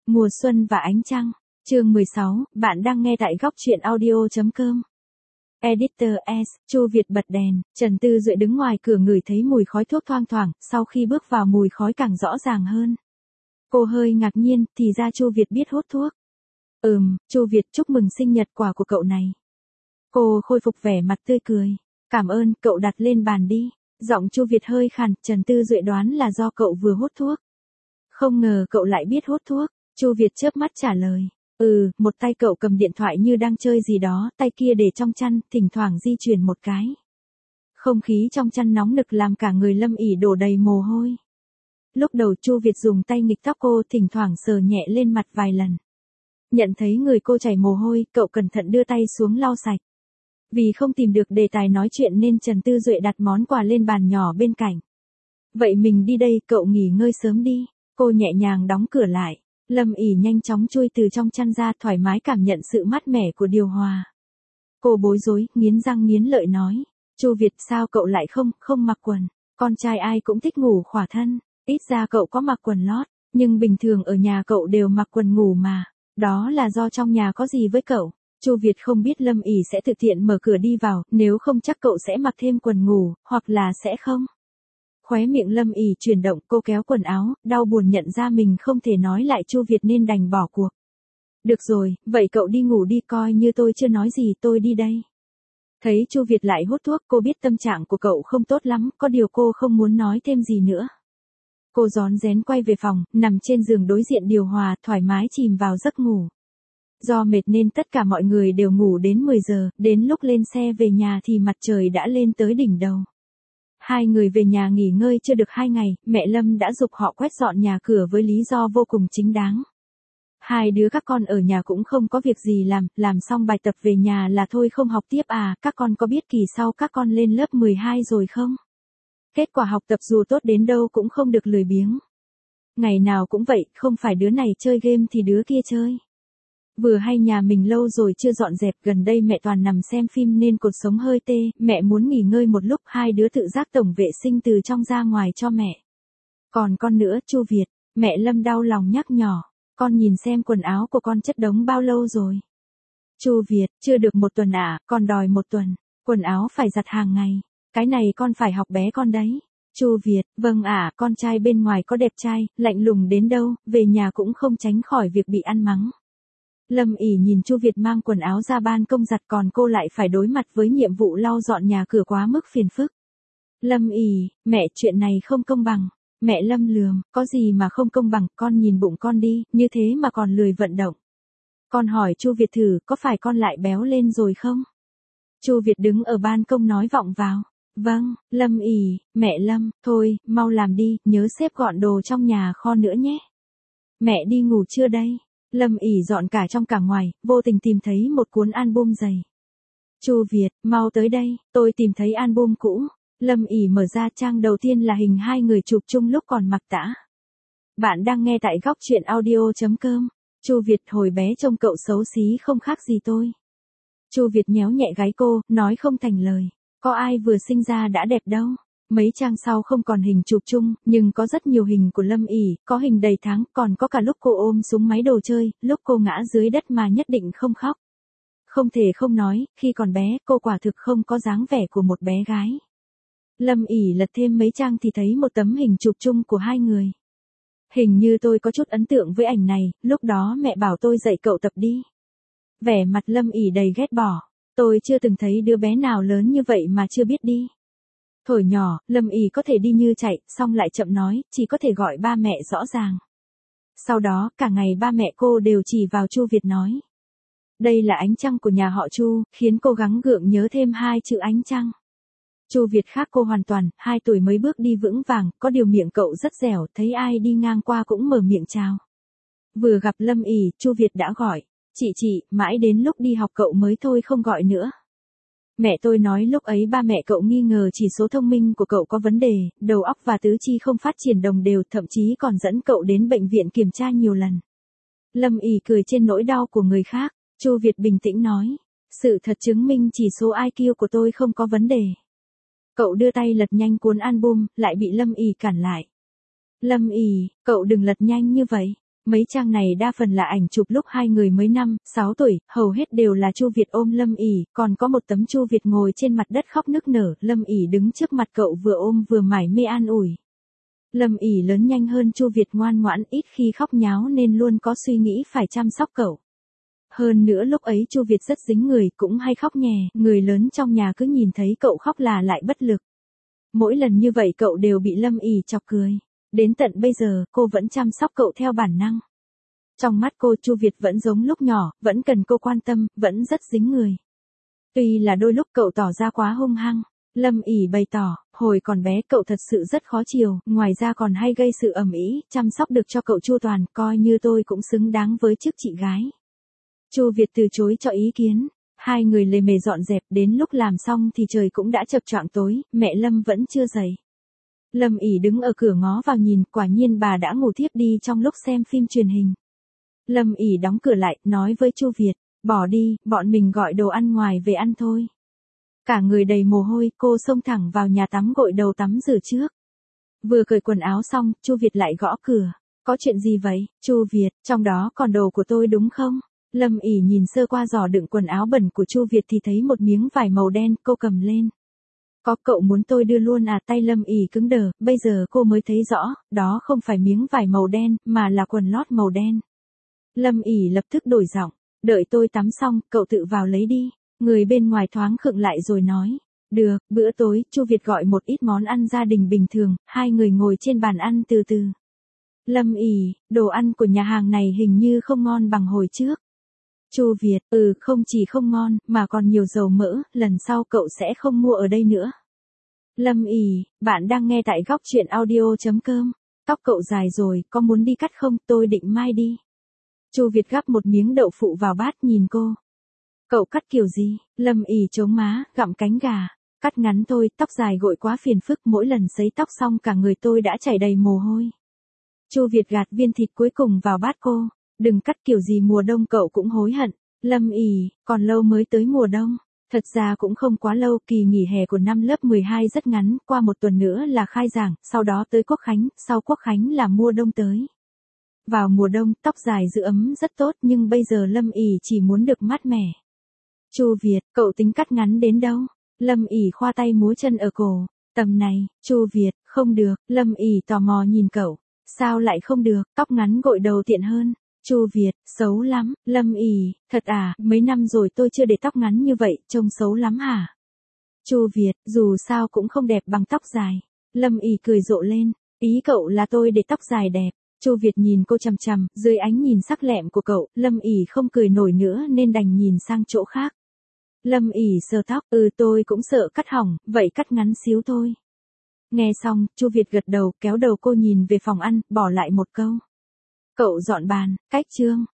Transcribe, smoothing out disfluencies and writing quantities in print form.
Mùa xuân và ánh trăng. Chương 16, bạn đang nghe tại góc truyện audio.com. Editor S, Chu Việt bật đèn, Trần Tư Duệ đứng ngoài cửa ngửi thấy mùi khói thuốc thoang thoảng, sau khi bước vào mùi khói càng rõ ràng hơn. Cô hơi ngạc nhiên, thì ra Chu Việt biết hút thuốc. Chu Việt chúc mừng sinh nhật quà của cậu này. Cô khôi phục vẻ mặt tươi cười. Cảm ơn, cậu đặt lên bàn đi. Giọng Chu Việt hơi khàn, Trần Tư Duệ đoán là do cậu vừa hút thuốc. Không ngờ cậu lại biết hút thuốc. Chu Việt chớp mắt trả lời. Một tay cậu cầm điện thoại như đang chơi gì đó, tay kia để trong chăn, thỉnh thoảng di chuyển một cái. Không khí trong chăn nóng nực làm cả người Lâm ỉ đổ đầy mồ hôi. Lúc đầu Chu Việt dùng tay nghịch tóc cô, thỉnh thoảng sờ nhẹ lên mặt vài lần. Nhận thấy người cô chảy mồ hôi, cậu cẩn thận đưa tay xuống lau sạch. Vì không tìm được đề tài nói chuyện nên Trần Tư Duệ đặt món quà lên bàn nhỏ bên cạnh. Vậy mình đi đây, cậu nghỉ ngơi sớm đi. Cô nhẹ nhàng đóng cửa lại. Lâm ỉ nhanh chóng chui từ trong chăn ra, thoải mái cảm nhận sự mát mẻ của điều hòa. Cô bối rối, nghiến răng nghiến lợi nói. Chu Việt, sao cậu lại không mặc quần? Con trai ai cũng thích ngủ khỏa thân. Ít ra cậu có mặc quần lót, nhưng bình thường ở nhà cậu đều mặc quần ngủ mà. Đó là do trong nhà có gì với cậu. Chu Việt không biết Lâm ỉ sẽ thực hiện mở cửa đi vào, nếu không chắc cậu sẽ mặc thêm quần ngủ, hoặc là sẽ không. Khóe miệng Lâm ỉ chuyển động, cô kéo quần áo, đau buồn nhận ra mình không thể nói lại Chu Việt nên đành bỏ cuộc. Được rồi, vậy cậu đi ngủ đi, coi như tôi chưa nói gì, tôi đi đây. Thấy Chu Việt lại hút thuốc, cô biết tâm trạng của cậu không tốt lắm, có điều cô không muốn nói thêm gì nữa. Cô rón rén quay về phòng, nằm trên giường đối diện điều hòa, thoải mái chìm vào giấc ngủ. Do mệt nên tất cả mọi người đều ngủ đến 10 giờ, đến lúc lên xe về nhà thì mặt trời đã lên tới đỉnh đầu. Hai người về nhà nghỉ ngơi chưa được 2 ngày, mẹ Lâm đã giục họ quét dọn nhà cửa với lý do vô cùng chính đáng. Hai đứa các con ở nhà cũng không có việc gì làm xong bài tập về nhà là thôi, không học tiếp à, các con có biết kỳ sau các con lên lớp 12 rồi không? Kết quả học tập dù tốt đến đâu cũng không được lười biếng. Ngày nào cũng vậy, không phải đứa này chơi game thì đứa kia chơi. Vừa hay nhà mình lâu rồi chưa dọn dẹp, gần đây mẹ toàn nằm xem phim nên cột sống hơi tê, mẹ muốn nghỉ ngơi một lúc, hai đứa tự giác tổng vệ sinh từ trong ra ngoài cho mẹ. Còn con nữa, Chu Việt, mẹ Lâm đau lòng nhắc nhỏ, con nhìn xem quần áo của con chất đống bao lâu rồi. Chu Việt, chưa được 1 tuần à, con đòi 1 tuần, quần áo phải giặt hàng ngày, cái này con phải học bé con đấy. Chu Việt, vâng ạ, con trai bên ngoài có đẹp trai, lạnh lùng đến đâu, về nhà cũng không tránh khỏi việc bị ăn mắng. Lâm ỉ nhìn Chu Việt mang quần áo ra ban công giặt, còn cô lại phải đối mặt với nhiệm vụ lau dọn nhà cửa quá mức phiền phức. Lâm ỉ, mẹ, chuyện này không công bằng. Mẹ Lâm lườm, có gì mà không công bằng, con nhìn bụng con đi, như thế mà còn lười vận động. Con hỏi Chu Việt thử, có phải con lại béo lên rồi không? Chu Việt đứng ở ban công nói vọng vào. Vâng, Lâm ỉ, mẹ Lâm, thôi, mau làm đi, nhớ xếp gọn đồ trong nhà kho nữa nhé. Mẹ đi ngủ chưa đây? Lâm ỉ dọn cả trong cả ngoài, vô tình tìm thấy một cuốn album dày. Chu Việt, mau tới đây, tôi tìm thấy album cũ. Lâm ỉ mở ra, trang đầu tiên là hình hai người chụp chung lúc còn mặc tã. Bạn đang nghe tại góc truyện audio.com. Chu Việt, hồi bé trông cậu xấu xí không khác gì tôi. Chu Việt nhéo nhẹ gáy cô, nói không thành lời. Có ai vừa sinh ra đã đẹp đâu. Mấy trang sau không còn hình chụp chung, nhưng có rất nhiều hình của Lâm ỉ, có hình đầy tháng, còn có cả lúc cô ôm súng máy đồ chơi, lúc cô ngã dưới đất mà nhất định không khóc. Không thể không nói, khi còn bé, cô quả thực không có dáng vẻ của một bé gái. Lâm ỉ lật thêm mấy trang thì thấy một tấm hình chụp chung của hai người. Hình như tôi có chút ấn tượng với ảnh này, lúc đó mẹ bảo tôi dạy cậu tập đi. Vẻ mặt Lâm ỉ đầy ghét bỏ. Tôi chưa từng thấy đứa bé nào lớn như vậy mà chưa biết đi. Thổi nhỏ, Lâm ỉ có thể đi như chạy, xong lại chậm nói, chỉ có thể gọi ba mẹ rõ ràng. Sau đó, cả ngày ba mẹ cô đều chỉ vào Chu Việt nói. Đây là ánh trăng của nhà họ Chu, khiến cô gắng gượng nhớ thêm 2 chữ ánh trăng. Chu Việt khác cô hoàn toàn, 2 tuổi mới bước đi vững vàng, có điều miệng cậu rất dẻo, thấy ai đi ngang qua cũng mở miệng chào. Vừa gặp Lâm ỉ, Chu Việt đã gọi, chị, mãi đến lúc đi học cậu mới thôi không gọi nữa. Mẹ tôi nói lúc ấy ba mẹ cậu nghi ngờ chỉ số thông minh của cậu có vấn đề, đầu óc và tứ chi không phát triển đồng đều, thậm chí còn dẫn cậu đến bệnh viện kiểm tra nhiều lần. Lâm ỉ cười trên nỗi đau của người khác, Chu Việt bình tĩnh nói, sự thật chứng minh chỉ số IQ của tôi không có vấn đề. Cậu đưa tay lật nhanh cuốn album, lại bị Lâm ỉ cản lại. Lâm ỉ, cậu đừng lật nhanh như vậy. Mấy trang này đa phần là ảnh chụp lúc hai người mới 5, 6 tuổi, hầu hết đều là Chu Việt ôm Lâm ỉ, còn có một tấm Chu Việt ngồi trên mặt đất khóc nức nở, Lâm ỉ đứng trước mặt cậu vừa ôm vừa mải mê an ủi. Lâm ỉ lớn nhanh hơn Chu Việt, ngoan ngoãn, ít khi khóc nháo nên luôn có suy nghĩ phải chăm sóc cậu. Hơn nữa lúc ấy Chu Việt rất dính người, cũng hay khóc nhè, người lớn trong nhà cứ nhìn thấy cậu khóc là lại bất lực. Mỗi lần như vậy cậu đều bị Lâm ỉ chọc cười. Đến tận bây giờ, cô vẫn chăm sóc cậu theo bản năng. Trong mắt cô, Chu Việt vẫn giống lúc nhỏ, vẫn cần cô quan tâm, vẫn rất dính người. Tuy là đôi lúc cậu tỏ ra quá hung hăng, Lâm ỉ bày tỏ, hồi còn bé cậu thật sự rất khó chiều, ngoài ra còn hay gây sự ầm ĩ, chăm sóc được cho cậu chu toàn, coi như tôi cũng xứng đáng với chức chị gái. Chu Việt từ chối cho ý kiến, hai người lề mề dọn dẹp, đến lúc làm xong thì trời cũng đã chập choạng tối, mẹ Lâm vẫn chưa dậy. Lâm ỉ đứng ở cửa ngó vào nhìn, quả nhiên bà đã ngủ thiếp đi trong lúc xem phim truyền hình. Lâm ỉ đóng cửa lại, nói với Chu Việt, bỏ đi, bọn mình gọi đồ ăn ngoài về ăn thôi. Cả người đầy mồ hôi, cô xông thẳng vào nhà tắm gội đầu tắm rửa trước. Vừa cởi quần áo xong, Chu Việt lại gõ cửa. Có chuyện gì vậy, Chu Việt, trong đó còn đồ của tôi đúng không? Lâm ỉ nhìn sơ qua giỏ đựng quần áo bẩn của Chu Việt thì thấy một miếng vải màu đen, cô cầm lên. Có, cậu muốn tôi đưa luôn à? Tay Lâm ỉ cứng đờ, bây giờ cô mới thấy rõ, đó không phải miếng vải màu đen, mà là quần lót màu đen. Lâm ỉ lập tức đổi giọng, đợi tôi tắm xong, cậu tự vào lấy đi. Người bên ngoài thoáng khựng lại rồi nói, được. Bữa tối, Chu Việt gọi một ít món ăn gia đình bình thường, hai người ngồi trên bàn ăn từ từ. Lâm ỉ, đồ ăn của nhà hàng này hình như không ngon bằng hồi trước. Chu Việt, không chỉ không ngon, mà còn nhiều dầu mỡ, lần sau cậu sẽ không mua ở đây nữa. Lâm ỉ, bạn đang nghe tại góc truyện audio.com. Tóc cậu dài rồi, có muốn đi cắt không? Tôi định mai đi. Chu Việt gắp một miếng đậu phụ vào bát nhìn cô. Cậu cắt kiểu gì? Lâm ỉ chống má, gặm cánh gà. Cắt ngắn thôi, tóc dài gội quá phiền phức, mỗi lần sấy tóc xong cả người tôi đã chảy đầy mồ hôi. Chu Việt gạt viên thịt cuối cùng vào bát cô. Đừng cắt kiểu gì mùa đông cậu cũng hối hận. Lâm ỉ, còn lâu mới tới mùa đông. Thật ra cũng không quá lâu, kỳ nghỉ hè của năm lớp 12 rất ngắn, qua một tuần nữa là khai giảng, sau đó tới Quốc Khánh, sau Quốc Khánh là mùa đông tới. Vào mùa đông, tóc dài giữ ấm rất tốt, nhưng bây giờ Lâm ỉ chỉ muốn được mát mẻ. Chu Việt, cậu tính cắt ngắn đến đâu? Lâm ỉ khoa tay múa chân ở cổ. Tầm này. Chu Việt, không được. Lâm ỉ tò mò nhìn cậu. Sao lại không được? Tóc ngắn gội đầu tiện hơn. Chu Việt, xấu lắm. Lâm ỉ, thật à, mấy năm rồi tôi chưa để tóc ngắn như vậy, trông xấu lắm hả? Chu Việt, dù sao cũng không đẹp bằng tóc dài. Lâm ỉ cười rộ lên. Ý cậu là tôi để tóc dài đẹp. Chu Việt nhìn cô chằm chằm, dưới ánh nhìn sắc lẹm của cậu, Lâm ỉ không cười nổi nữa nên đành nhìn sang chỗ khác. Lâm ỉ sờ tóc, tôi cũng sợ cắt hỏng, vậy cắt ngắn xíu thôi. Nghe xong, Chu Việt gật đầu, kéo đầu cô nhìn về phòng ăn, bỏ lại một câu. Cậu dọn bàn, cách chương.